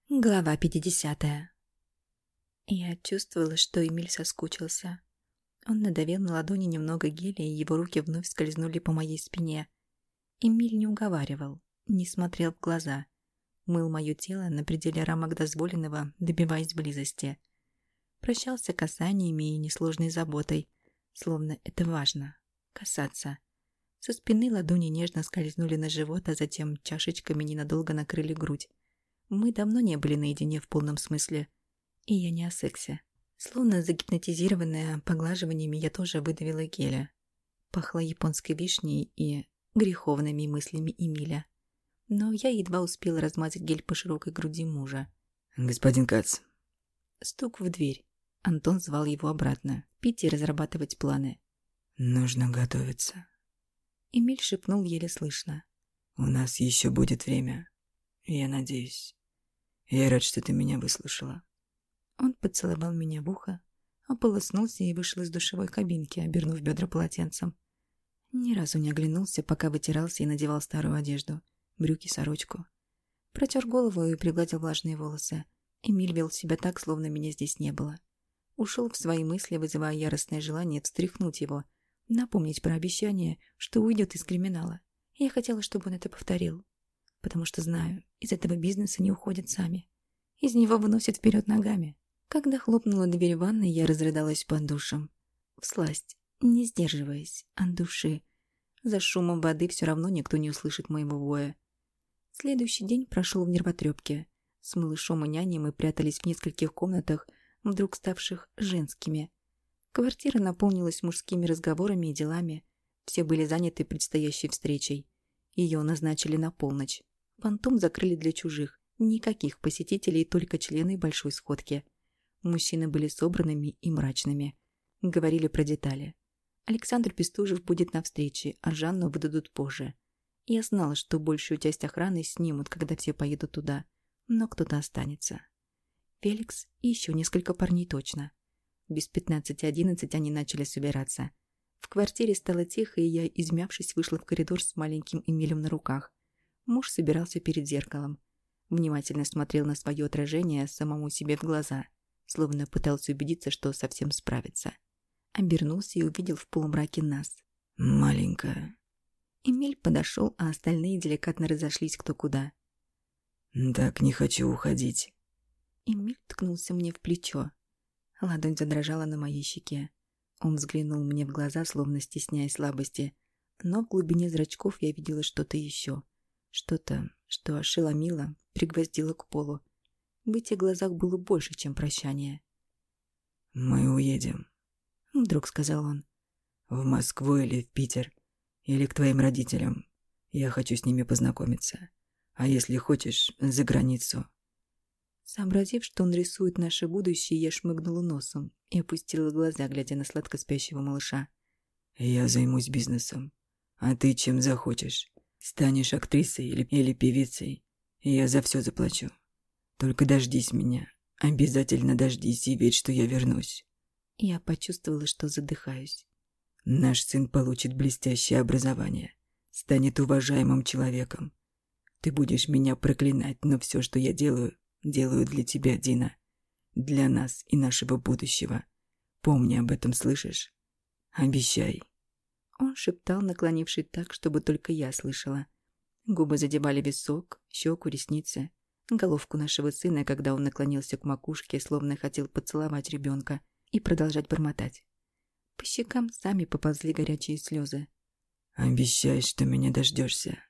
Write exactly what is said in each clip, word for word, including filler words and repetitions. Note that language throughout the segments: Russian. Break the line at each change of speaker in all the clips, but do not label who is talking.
Глава пятидесятая. Я чувствовала, что Эмиль соскучился. Он надавил на ладони немного геля, и его руки вновь скользнули по моей спине. Эмиль не уговаривал, не смотрел в глаза. Мыл мое тело на пределе рамок дозволенного, добиваясь близости. Прощался касаниями и несложной заботой, словно это важно — касаться. Со спины ладони нежно скользнули на живот, а затем чашечками ненадолго накрыли грудь. Мы давно не были наедине в полном смысле. И я не о сексе. Словно загипнотизированная поглаживаниями, я тоже выдавила геля. Пахло японской вишней и греховными мыслями Эмиля. Но я едва успела размазать гель по широкой груди мужа.
«Господин Кац».
Стук в дверь. Антон звал его обратно. Пить и разрабатывать планы.
«Нужно готовиться».
Эмиль шепнул еле слышно.
«У нас еще будет время. Я надеюсь. Я рад, что ты меня выслушала».
Он поцеловал меня в ухо, ополоснулся и вышел из душевой кабинки, обернув бедра полотенцем. Ни разу не оглянулся, пока вытирался и надевал старую одежду, брюки, сорочку. Протер голову и пригладил влажные волосы. Эмиль вел себя так, словно меня здесь не было. Ушел в свои мысли, вызывая яростное желание встряхнуть его, напомнить про обещание, что уйдет из криминала. Я хотела, чтобы он это повторил. Потому что знаю, из этого бизнеса не уходят сами. Из него выносят вперед ногами. Когда хлопнула дверь ванной, я разрыдалась под душем. Всласть, не сдерживаясь, от души. За шумом воды все равно никто не услышит моего воя. Следующий день прошел в нервотрепке. С малышом и няней мы прятались в нескольких комнатах, вдруг ставших женскими. Квартира наполнилась мужскими разговорами и делами. Все были заняты предстоящей встречей. Ее назначили на полночь. Фантом закрыли для чужих. Никаких посетителей, только члены большой сходки. Мужчины были собранными и мрачными. Говорили про детали. Александр Пестужев будет на встрече, а Жанну выдадут позже. Я знала, что большую часть охраны снимут, когда все поедут туда. Но кто-то останется. Феликс и еще несколько парней точно. Без пятнадцати одиннадцать они начали собираться. В квартире стало тихо, и я, измявшись, вышла в коридор с маленьким Эмилем на руках. Муж собирался перед зеркалом. Внимательно смотрел на свое отражение самому себе в глаза, словно пытался убедиться, что совсем справится. Обернулся и увидел в полумраке нас.
«Маленькая».
Эмиль подошел, а остальные деликатно разошлись кто куда.
«Так не хочу уходить».
Эмиль ткнулся мне в плечо. Ладонь задрожала на моей щеке. Он взглянул мне в глаза, словно стесняя слабости, но в глубине зрачков я видела что-то еще. Что-то, что ошеломило, пригвоздило к полу. В этих глазах было больше, чем прощание.
«Мы уедем»,
— вдруг сказал он.
«В Москву или в Питер, или к твоим родителям. Я хочу с ними познакомиться. А если хочешь, за границу».
Сообразив, что он рисует наше будущее, я шмыгнула носом и опустила глаза, глядя на сладко спящего малыша.
«Я займусь бизнесом. А ты чем захочешь? Станешь актрисой или, или певицей? Я за все заплачу. Только дождись меня. Обязательно дождись и верь, что я вернусь».
Я почувствовала, что задыхаюсь.
«Наш сын получит блестящее образование. Станет уважаемым человеком. Ты будешь меня проклинать, но все, что я делаю, делаю для тебя, Дина. Для нас и нашего будущего. Помни об этом, слышишь? Обещай».
Он шептал, наклонившись так, чтобы только я слышала. Губы задевали висок, щеку, ресницы, головку нашего сына, когда он наклонился к макушке, словно хотел поцеловать ребенка и продолжать бормотать. По щекам сами поползли горячие слезы.
«Обещай, что меня дождешься».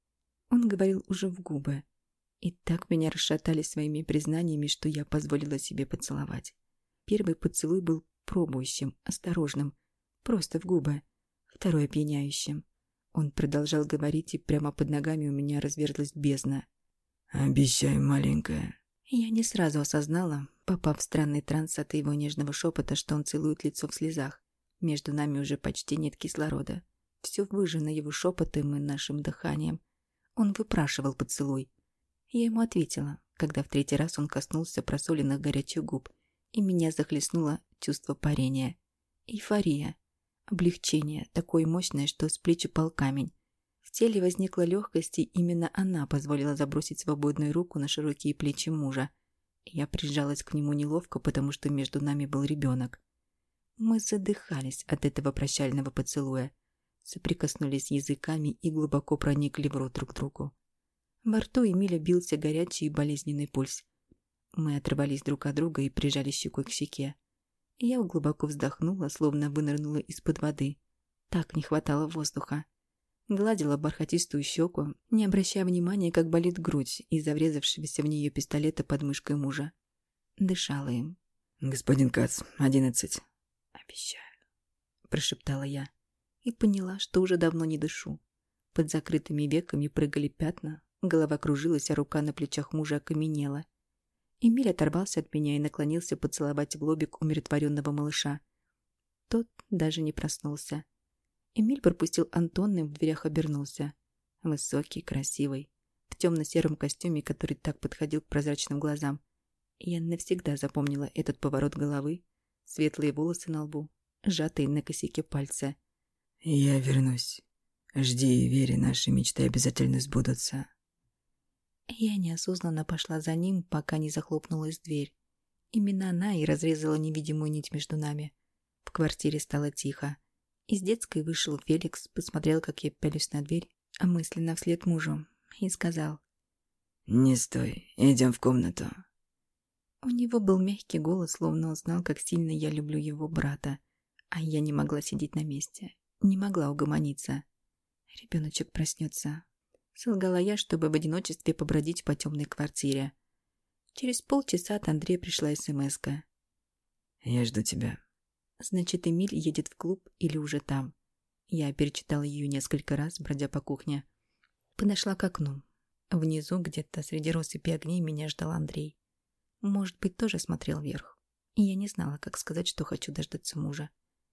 Он говорил уже в губы. И так меня расшатали своими признаниями, что я позволила себе поцеловать. Первый поцелуй был пробующим, осторожным, просто в губы. Второй опьяняющим. Он продолжал говорить, и прямо под ногами у меня разверзлась бездна.
«Обещай, маленькая».
Я не сразу осознала, попав в странный транс от его нежного шепота, что он целует лицо в слезах. Между нами уже почти нет кислорода. Все выжжено его шепотом и нашим дыханием. Он выпрашивал поцелуй. Я ему ответила, когда в третий раз он коснулся просоленных горячих губ, и меня захлестнуло чувство парения. Эйфория. Облегчение, такое мощное, что с плеч упал камень. В теле возникла легкость, и именно она позволила забросить свободную руку на широкие плечи мужа. Я прижалась к нему неловко, потому что между нами был ребенок. Мы задыхались от этого прощального поцелуя, соприкоснулись языками и глубоко проникли в рот друг другу. Во рту Эмиля бился горячий и болезненный пульс. Мы оторвались друг от друга и прижали щекой к щеке. Я глубоко вздохнула, словно вынырнула из-под воды. Так не хватало воздуха. Гладила бархатистую щеку, не обращая внимания, как болит грудь из-за врезавшегося в нее пистолета под мышкой мужа. Дышала им.
«Господин Кац, одиннадцать».
«Обещаю», — прошептала я. И поняла, что уже давно не дышу. Под закрытыми веками прыгали пятна, голова кружилась, а рука на плечах мужа окаменела. Эмиль оторвался от меня и наклонился поцеловать в лобик умиротворенного малыша. Тот даже не проснулся. Эмиль пропустил Антона и в дверях обернулся. Высокий, красивый, в темно-сером костюме, который так подходил к прозрачным глазам. Я навсегда запомнила этот поворот головы, светлые волосы на лбу, сжатые на косяке пальца.
«Я вернусь. Жди и верь, наши мечты обязательно сбудутся».
Я неосознанно пошла за ним, пока не захлопнулась дверь. Именно она и разрезала невидимую нить между нами. В квартире стало тихо. Из детской вышел Феликс, посмотрел, как я пялюсь на дверь, а мысленно вслед мужу, и сказал:
«Не стой, идем в комнату».
У него был мягкий голос, словно он знал, как сильно я люблю его брата, а я не могла сидеть на месте, не могла угомониться. Ребеночек проснется. Солгала я, чтобы в одиночестве побродить по темной квартире. Через полчаса от Андрея пришла смс-ка.
«Я жду тебя».
Значит, Эмиль едет в клуб или уже там. Я перечитала ее несколько раз, бродя по кухне. Подошла к окну. Внизу, где-то среди россыпи огней, меня ждал Андрей. Может быть, тоже смотрел вверх. И я не знала, как сказать, что хочу дождаться мужа.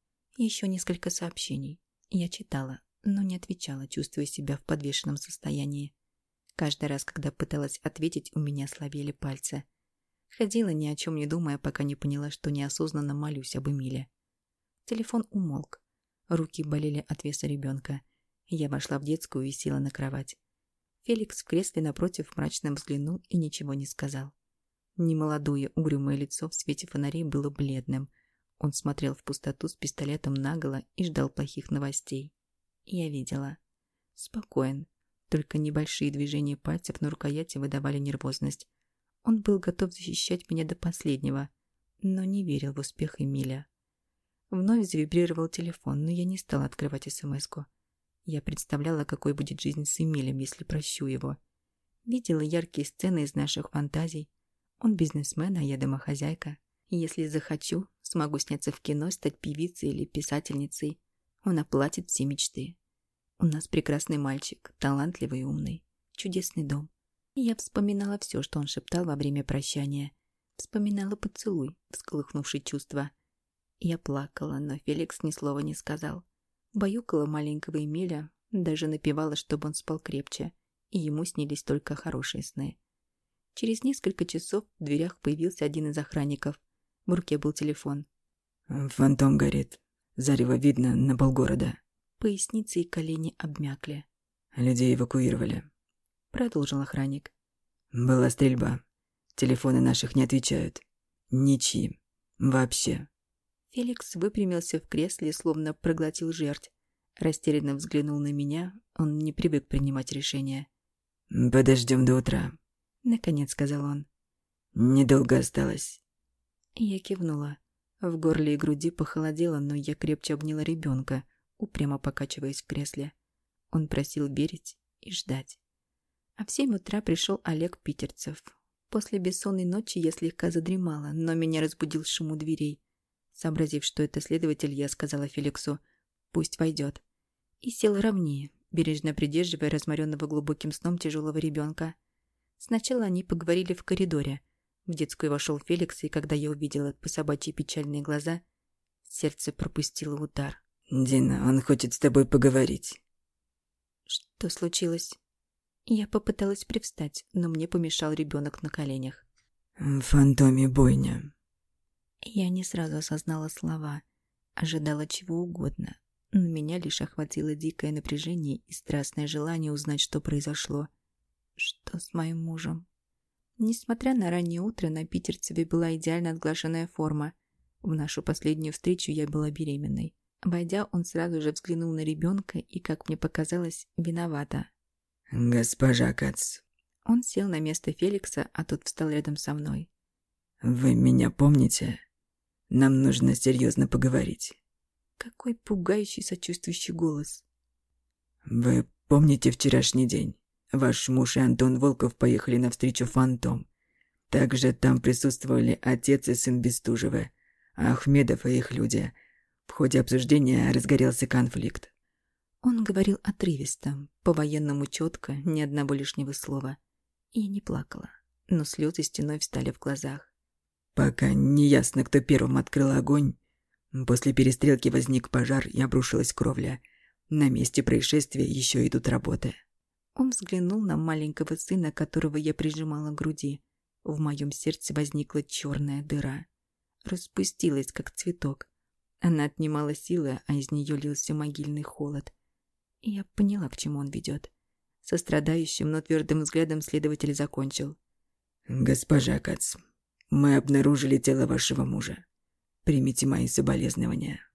Еще несколько сообщений. Я читала, но не отвечала, чувствуя себя в подвешенном состоянии. Каждый раз, когда пыталась ответить, у меня слабели пальцы. Ходила, ни о чем не думая, пока не поняла, что неосознанно молюсь об Эмиле. Телефон умолк. Руки болели от веса ребенка. Я вошла в детскую и села на кровать. Феликс в кресле напротив мрачно взглянул и ничего не сказал. Немолодое угрюмое лицо в свете фонарей было бледным. Он смотрел в пустоту с пистолетом наголо и ждал плохих новостей. Я видела. Спокоен. Только небольшие движения пальцев на рукояти выдавали нервозность. Он был готов защищать меня до последнего, но не верил в успех Эмиля. Вновь завибрировал телефон, но я не стала открывать смс-ку. Я представляла, какой будет жизнь с Эмилем, если прощу его. Видела яркие сцены из наших фантазий. Он бизнесмен, а я домохозяйка. И если захочу, смогу сняться в кино, стать певицей или писательницей. Он оплатит все мечты. У нас прекрасный мальчик, талантливый и умный. Чудесный дом. И я вспоминала все, что он шептал во время прощания. Вспоминала поцелуй, всколыхнувший чувства. Я плакала, но Феликс ни слова не сказал. Баюкала маленького Эмиля, даже напевала, чтобы он спал крепче, и ему снились только хорошие сны. Через несколько часов в дверях появился один из охранников. В руке был телефон.
«Фантом горит. Зарево видно на полгорода».
Поясницы и колени обмякли.
«Людей эвакуировали»,
— продолжил охранник.
«Была стрельба. Телефоны наших не отвечают. Ничьи. Вообще».
Феликс выпрямился в кресле, словно проглотил жерть. Растерянно взглянул на меня. Он не привык принимать решения.
«Подождем до утра»,
— наконец сказал он.
«Недолго осталось».
Я кивнула. В горле и груди похолодело, но я крепче обняла ребенка, упрямо покачиваясь в кресле. Он просил верить и ждать. А в семь утра пришел Олег Питерцев. После бессонной ночи я слегка задремала, но меня разбудил шум у дверей. Сообразив, что это следователь, я сказала Феликсу: «Пусть войдет». И села ровнее, бережно придерживая разморенного глубоким сном тяжелого ребенка. Сначала они поговорили в коридоре. В детскую вошел Феликс, и когда я увидела по собачьи печальные глаза, сердце пропустило удар.
«Дина, он хочет с тобой поговорить».
Что случилось? Я попыталась привстать, но мне помешал ребенок на коленях.
«В фантоме бойня».
Я не сразу осознала слова, ожидала чего угодно, Но меня лишь охватило дикое напряжение и страстное желание узнать, что произошло. Что с моим мужем? Несмотря на раннее утро, на Питерцеве была идеально отглаженная форма. В нашу последнюю встречу я была беременной. Войдя, он сразу же взглянул на ребенка и, как мне показалось, виновата.
«Госпожа Кац».
Он сел на место Феликса, а тот встал рядом со мной.
«Вы меня помните? Нам нужно серьезно поговорить».
Какой пугающий сочувствующий голос.
«Вы помните вчерашний день? Ваш муж и Антон Волков поехали на встречу «Фантом». Также там присутствовали отец и сын Бестужева, Ахмедов и их люди. В ходе обсуждения разгорелся конфликт».
Он говорил отрывисто, по-военному четко, ни одного лишнего слова. И я не плакала, но слезы стеной встали в глазах.
«Пока не ясно, кто первым открыл огонь. После перестрелки возник пожар и обрушилась кровля. На месте происшествия еще идут работы».
Он взглянул на маленького сына, которого я прижимала к груди. В моем сердце возникла черная дыра. Распустилась, как цветок. Она отнимала силы, а из нее лился могильный холод. И я поняла, к чему он ведет. Со страдающим, но твердым взглядом следователь закончил.
«Госпожа Кац, мы обнаружили тело вашего мужа. Примите мои соболезнования».